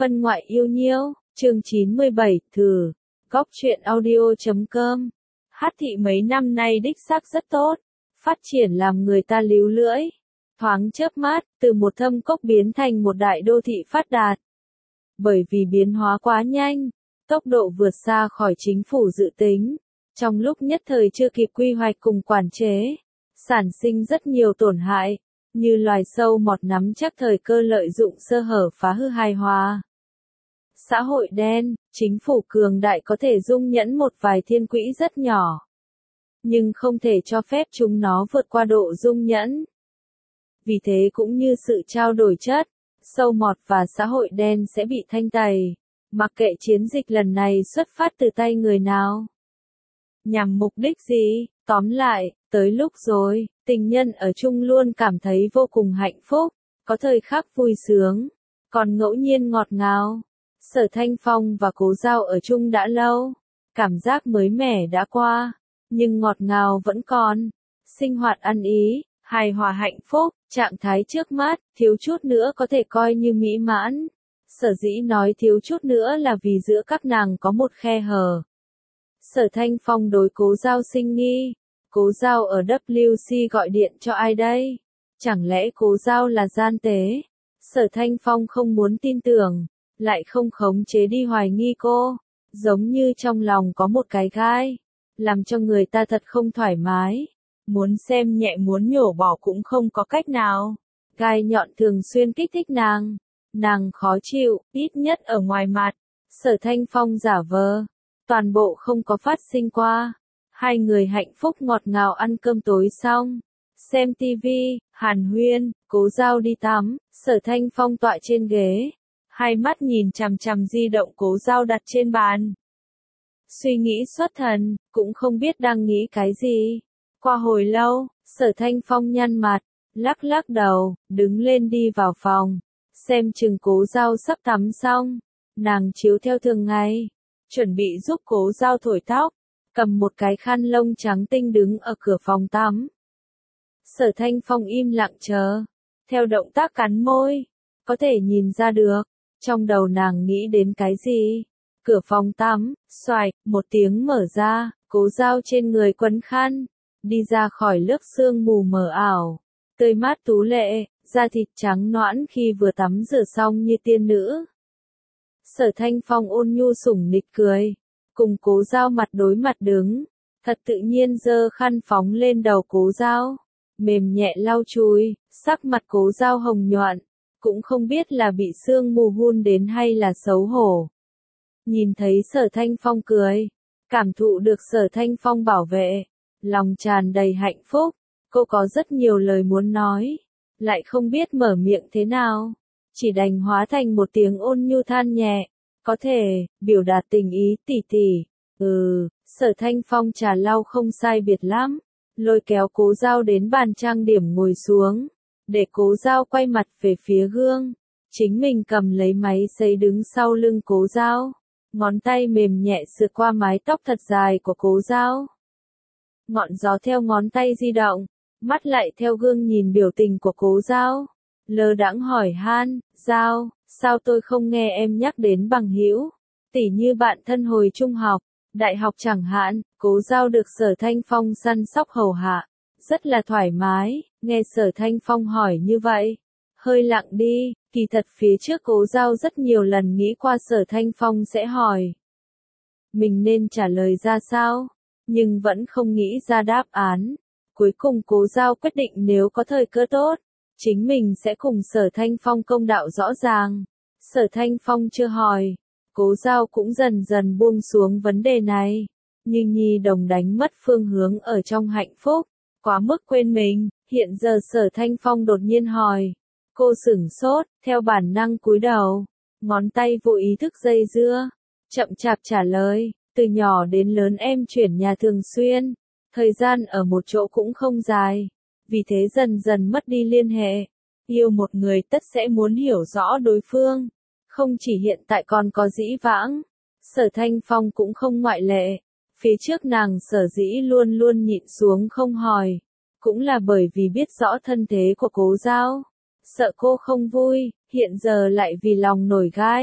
Phân ngoại yêu nhiêu, chương 97, thử. Góc truyện audio.com. Hát thị mấy năm nay đích xác rất tốt, phát triển làm người ta líu lưỡi. Thoáng chớp mắt, từ một thâm cốc biến thành một đại đô thị phát đạt. Bởi vì biến hóa quá nhanh, tốc độ vượt xa khỏi chính phủ dự tính. Trong lúc nhất thời chưa kịp quy hoạch cùng quản chế, sản sinh rất nhiều tổn hại, như loài sâu mọt nắm chắc thời cơ lợi dụng sơ hở phá hư hài hòa. Xã hội đen, chính phủ cường đại có thể dung nhẫn một vài thiên quỹ rất nhỏ, nhưng không thể cho phép chúng nó vượt qua độ dung nhẫn. Vì thế cũng như sự trao đổi chất, sâu mọt và xã hội đen sẽ bị thanh tẩy, mặc kệ chiến dịch lần này xuất phát từ tay người nào. Nhằm mục đích gì? Tóm lại, tới lúc rồi, tình nhân ở chung luôn cảm thấy vô cùng hạnh phúc, có thời khắc vui sướng, còn ngẫu nhiên ngọt ngào. Sở Thanh Phong và Cố Giao ở chung đã lâu, cảm giác mới mẻ đã qua, nhưng ngọt ngào vẫn còn. Sinh hoạt ăn ý, hài hòa hạnh phúc, trạng thái trước mắt, thiếu chút nữa có thể coi như mỹ mãn. Sở dĩ nói thiếu chút nữa là vì giữa các nàng có một khe hở. Sở Thanh Phong đối Cố Giao sinh nghi. Cố Giao ở WC gọi điện cho ai đây? Chẳng lẽ Cố Giao là gian tế? Sở Thanh Phong không muốn tin tưởng, lại không khống chế đi hoài nghi cô, giống như trong lòng có một cái gai, làm cho người ta thật không thoải mái. Muốn xem nhẹ muốn nhổ bỏ cũng không có cách nào. Gai nhọn thường xuyên kích thích nàng khó chịu, ít nhất ở ngoài mặt. Sở Thanh Phong giả vờ, toàn bộ không có phát sinh qua. Hai người hạnh phúc ngọt ngào ăn cơm tối xong, xem tivi, hàn huyên. Cố Giao đi tắm, Sở Thanh Phong tọa trên ghế, hai mắt nhìn chằm chằm di động Cố Giao đặt trên bàn. Suy nghĩ xuất thần, cũng không biết đang nghĩ cái gì. Qua hồi lâu, Sở Thanh Phong nhăn mặt, lắc lắc đầu, đứng lên đi vào phòng. Xem chừng Cố Giao sắp tắm xong, nàng chiếu theo thường ngày, chuẩn bị giúp Cố Giao thổi tóc, cầm một cái khăn lông trắng tinh đứng ở cửa phòng tắm. Sở Thanh Phong im lặng chờ, theo động tác cắn môi, có thể nhìn ra được, trong đầu nàng nghĩ đến cái gì. Cửa phòng tắm, xoài, một tiếng mở ra, Cố Giao trên người quấn khăn, đi ra khỏi lớp sương mù mờ ảo, tươi mát tú lệ, da thịt trắng nõn khi vừa tắm rửa xong như tiên nữ. Sở Thanh Phong ôn nhu sủng nịch cười, cùng Cố Giao mặt đối mặt đứng, thật tự nhiên giơ khăn phóng lên đầu Cố Giao, mềm nhẹ lau chùi, sắc mặt Cố Giao hồng nhuận, cũng không biết là bị sương mù hun đến hay là xấu hổ. Nhìn thấy Sở Thanh Phong cười, cảm thụ được Sở Thanh Phong bảo vệ, lòng tràn đầy hạnh phúc. Cô có rất nhiều lời muốn nói, lại không biết mở miệng thế nào, chỉ đành hóa thành một tiếng ôn nhu than nhẹ, có thể biểu đạt tình ý tỉ tỉ. Sở Thanh Phong trà lau không sai biệt lắm, lôi kéo Cố Giao đến bàn trang điểm ngồi xuống, để Cố Giao quay mặt về phía gương, chính mình cầm lấy máy sấy đứng sau lưng Cố Giao, ngón tay mềm nhẹ sượt qua mái tóc thật dài của Cố Giao. Ngọn gió theo ngón tay di động, mắt lại theo gương nhìn biểu tình của Cố Giao, lơ đãng hỏi han, Giao, sao tôi không nghe em nhắc đến bằng hữu, tỉ như bạn thân hồi trung học, đại học chẳng hạn. Cố Giao được Sở Thanh Phong săn sóc hầu hạ, rất là thoải mái. Nghe Sở Thanh Phong hỏi như vậy, hơi lặng đi. Kỳ thật phía trước Cố Giao rất nhiều lần nghĩ qua Sở Thanh Phong sẽ hỏi mình nên trả lời ra sao, nhưng vẫn không nghĩ ra đáp án. Cuối cùng Cố Giao quyết định nếu có thời cơ tốt, chính mình sẽ cùng Sở Thanh Phong công đạo rõ ràng. Sở Thanh Phong chưa hỏi, Cố Giao cũng dần dần buông xuống vấn đề này, như nhi đồng đánh mất phương hướng ở trong hạnh phúc, quá mức quên mình. Hiện giờ Sở Thanh Phong đột nhiên hỏi, cô sửng sốt, theo bản năng cúi đầu, ngón tay vô ý thức dây dưa, chậm chạp trả lời, từ nhỏ đến lớn em chuyển nhà thường xuyên, thời gian ở một chỗ cũng không dài, vì thế dần dần mất đi liên hệ. Yêu một người tất sẽ muốn hiểu rõ đối phương, không chỉ hiện tại còn có dĩ vãng. Sở Thanh Phong cũng không ngoại lệ, phía trước nàng sở dĩ luôn luôn nhịn xuống không hỏi, cũng là bởi vì biết rõ thân thế của Cố Giao, sợ cô không vui, hiện giờ lại vì lòng nổi gai,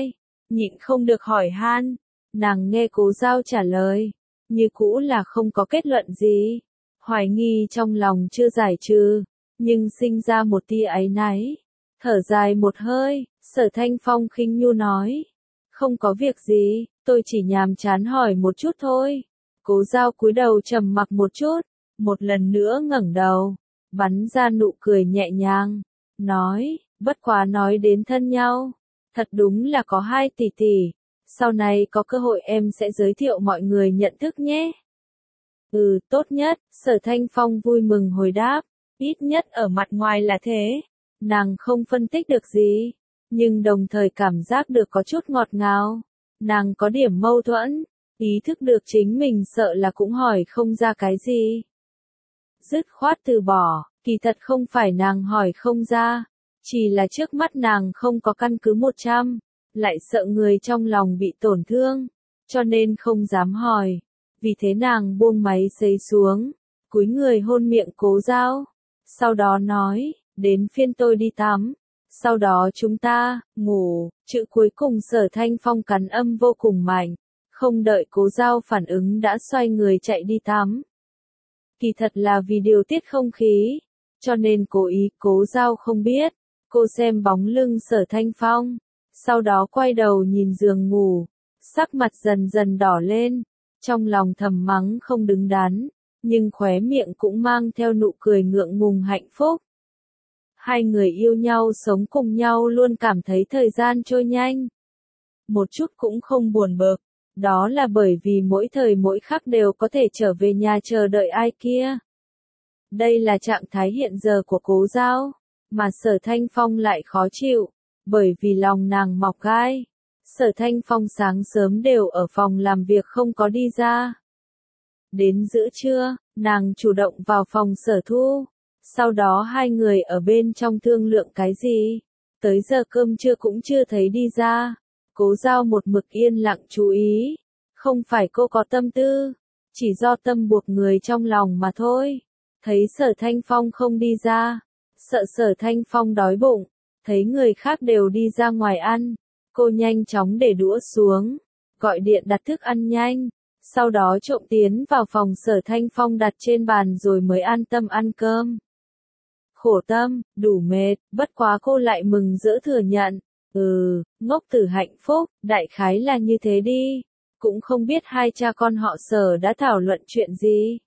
nhịn không được hỏi han. Nàng nghe Cố Giao trả lời, như cũ là không có kết luận gì. Hoài nghi trong lòng chưa giải trừ, nhưng sinh ra một tia áy náy. Thở dài một hơi, Sở Thanh Phong khinh nhu nói. Không có việc gì, tôi chỉ nhàm chán hỏi một chút thôi. Cố Giao cúi đầu trầm mặc một chút, một lần nữa ngẩng đầu, bắn ra nụ cười nhẹ nhàng, nói, bất quá nói đến thân nhau, thật đúng là có 2 tỷ tỷ, sau này có cơ hội em sẽ giới thiệu mọi người nhận thức nhé. Tốt nhất, Sở Thanh Phong vui mừng hồi đáp, ít nhất ở mặt ngoài là thế. Nàng không phân tích được gì, nhưng đồng thời cảm giác được có chút ngọt ngào. Nàng có điểm mâu thuẫn, ý thức được chính mình sợ là cũng hỏi không ra cái gì. Dứt khoát từ bỏ, kỳ thật không phải nàng hỏi không ra, chỉ là trước mắt nàng không có căn cứ 100, lại sợ người trong lòng bị tổn thương, cho nên không dám hỏi. Vì thế nàng buông máy sấy xuống, cúi người hôn miệng Cố Giao, sau đó nói, đến phiên tôi đi tắm, sau đó chúng ta, ngủ, chữ cuối cùng Sở Thanh Phong cắn âm vô cùng mạnh, không đợi Cố Giao phản ứng đã xoay người chạy đi tắm. Kỳ thật là vì điều tiết không khí, cho nên cố ý Cố Giao không biết, cô xem bóng lưng Sở Thanh Phong, sau đó quay đầu nhìn giường ngủ, sắc mặt dần dần đỏ lên, trong lòng thầm mắng không đứng đắn, nhưng khóe miệng cũng mang theo nụ cười ngượng ngùng hạnh phúc. Hai người yêu nhau sống cùng nhau luôn cảm thấy thời gian trôi nhanh. Một chút cũng không buồn bực, đó là bởi vì mỗi thời mỗi khắc đều có thể trở về nhà chờ đợi ai kia. Đây là trạng thái hiện giờ của Cố Giao, mà Sở Thanh Phong lại khó chịu, bởi vì lòng nàng mọc gai. Sở Thanh Phong sáng sớm đều ở phòng làm việc không có đi ra. Đến giữa trưa, nàng chủ động vào phòng Sở Thu. Sau đó hai người ở bên trong thương lượng cái gì. Tới giờ cơm trưa cũng chưa thấy đi ra. Cố Giao một mực yên lặng chú ý. Không phải cô có tâm tư, chỉ do tâm buộc người trong lòng mà thôi. Thấy Sở Thanh Phong không đi ra, sợ Sở Thanh Phong đói bụng, thấy người khác đều đi ra ngoài ăn. Cô nhanh chóng để đũa xuống, gọi điện đặt thức ăn nhanh, sau đó trộm tiến vào phòng Sở Thanh Phong đặt trên bàn rồi mới an tâm ăn cơm. Khổ tâm, đủ mệt, bất quá cô lại mừng rỡ thừa nhận. Ngốc tử hạnh phúc, đại khái là như thế đi. Cũng không biết hai cha con họ Sở đã thảo luận chuyện gì.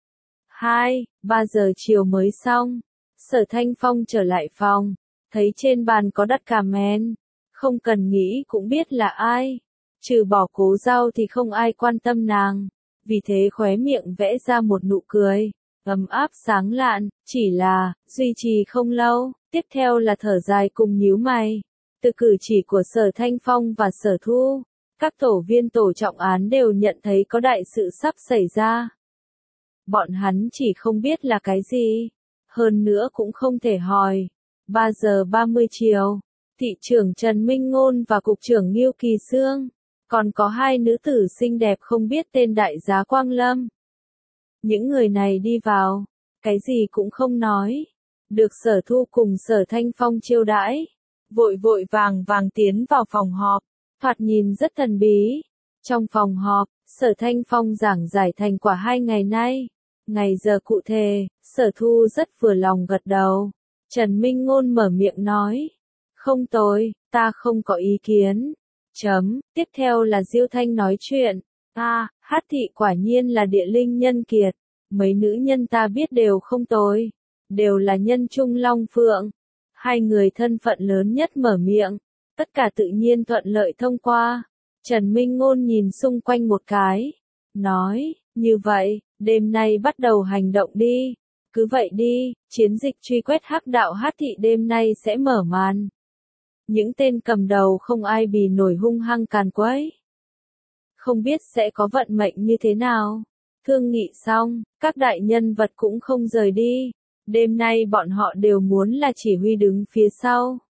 2-3 giờ chiều mới xong, Sở Thanh Phong trở lại phòng, thấy trên bàn có đặt cà men. Không cần nghĩ cũng biết là ai. Trừ bỏ Cố Giao thì không ai quan tâm nàng. Vì thế khóe miệng vẽ ra một nụ cười, ấm áp sáng lạn, chỉ là, duy trì không lâu, tiếp theo là thở dài cùng nhíu mày. Từ cử chỉ của Sở Thanh Phong và Sở Thu, các tổ viên tổ trọng án đều nhận thấy có đại sự sắp xảy ra. Bọn hắn chỉ không biết là cái gì, hơn nữa cũng không thể hỏi. 3 giờ 30 chiều. Thị trưởng Trần Minh Ngôn và Cục trưởng Ngưu Kỳ Sương, còn có 2 nữ tử xinh đẹp không biết tên đại giá Quang Lâm. Những người này đi vào, cái gì cũng không nói, được Sở Thu cùng Sở Thanh Phong chiêu đãi, vội vội vàng vàng tiến vào phòng họp, thoạt nhìn rất thần bí. Trong phòng họp, Sở Thanh Phong giảng giải thành quả 2 ngày nay, ngày giờ cụ thể, Sở Thu rất vừa lòng gật đầu. Trần Minh Ngôn mở miệng nói. Không tồi, ta không có ý kiến. Tiếp theo là Diêu Thanh nói chuyện. Hát thị quả nhiên là địa linh nhân kiệt. Mấy nữ nhân ta biết đều không tồi. Đều là nhân trung long phượng. 2 người thân phận lớn nhất mở miệng. Tất cả tự nhiên thuận lợi thông qua. Trần Minh Ngôn nhìn xung quanh một cái. Nói, như vậy, đêm nay bắt đầu hành động đi. Cứ vậy đi, chiến dịch truy quét hắc đạo Hát thị đêm nay sẽ mở màn. Những tên cầm đầu không ai bì nổi hung hăng càn quấy. Không biết sẽ có vận mệnh như thế nào. Thương nghị xong, các đại nhân vật cũng không rời đi. Đêm nay bọn họ đều muốn là chỉ huy đứng phía sau.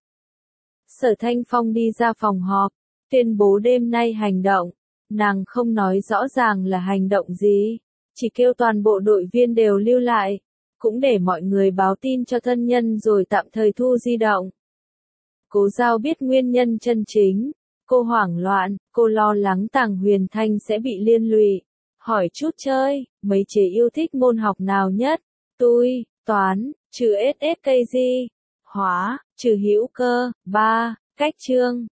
Sở Thanh Phong đi ra phòng họp, tuyên bố đêm nay hành động. Nàng không nói rõ ràng là hành động gì, chỉ kêu toàn bộ đội viên đều lưu lại, cũng để mọi người báo tin cho thân nhân rồi tạm thời thu di động. Cố Giao biết nguyên nhân chân chính, Cô hoảng loạn, cô lo lắng Tàng Huyền Thanh sẽ bị liên lụy. Hỏi chút chơi, mấy chế yêu thích môn học nào nhất? Tôi, toán, trừ SSKG, hóa, trừ hữu cơ, 3, cách chương.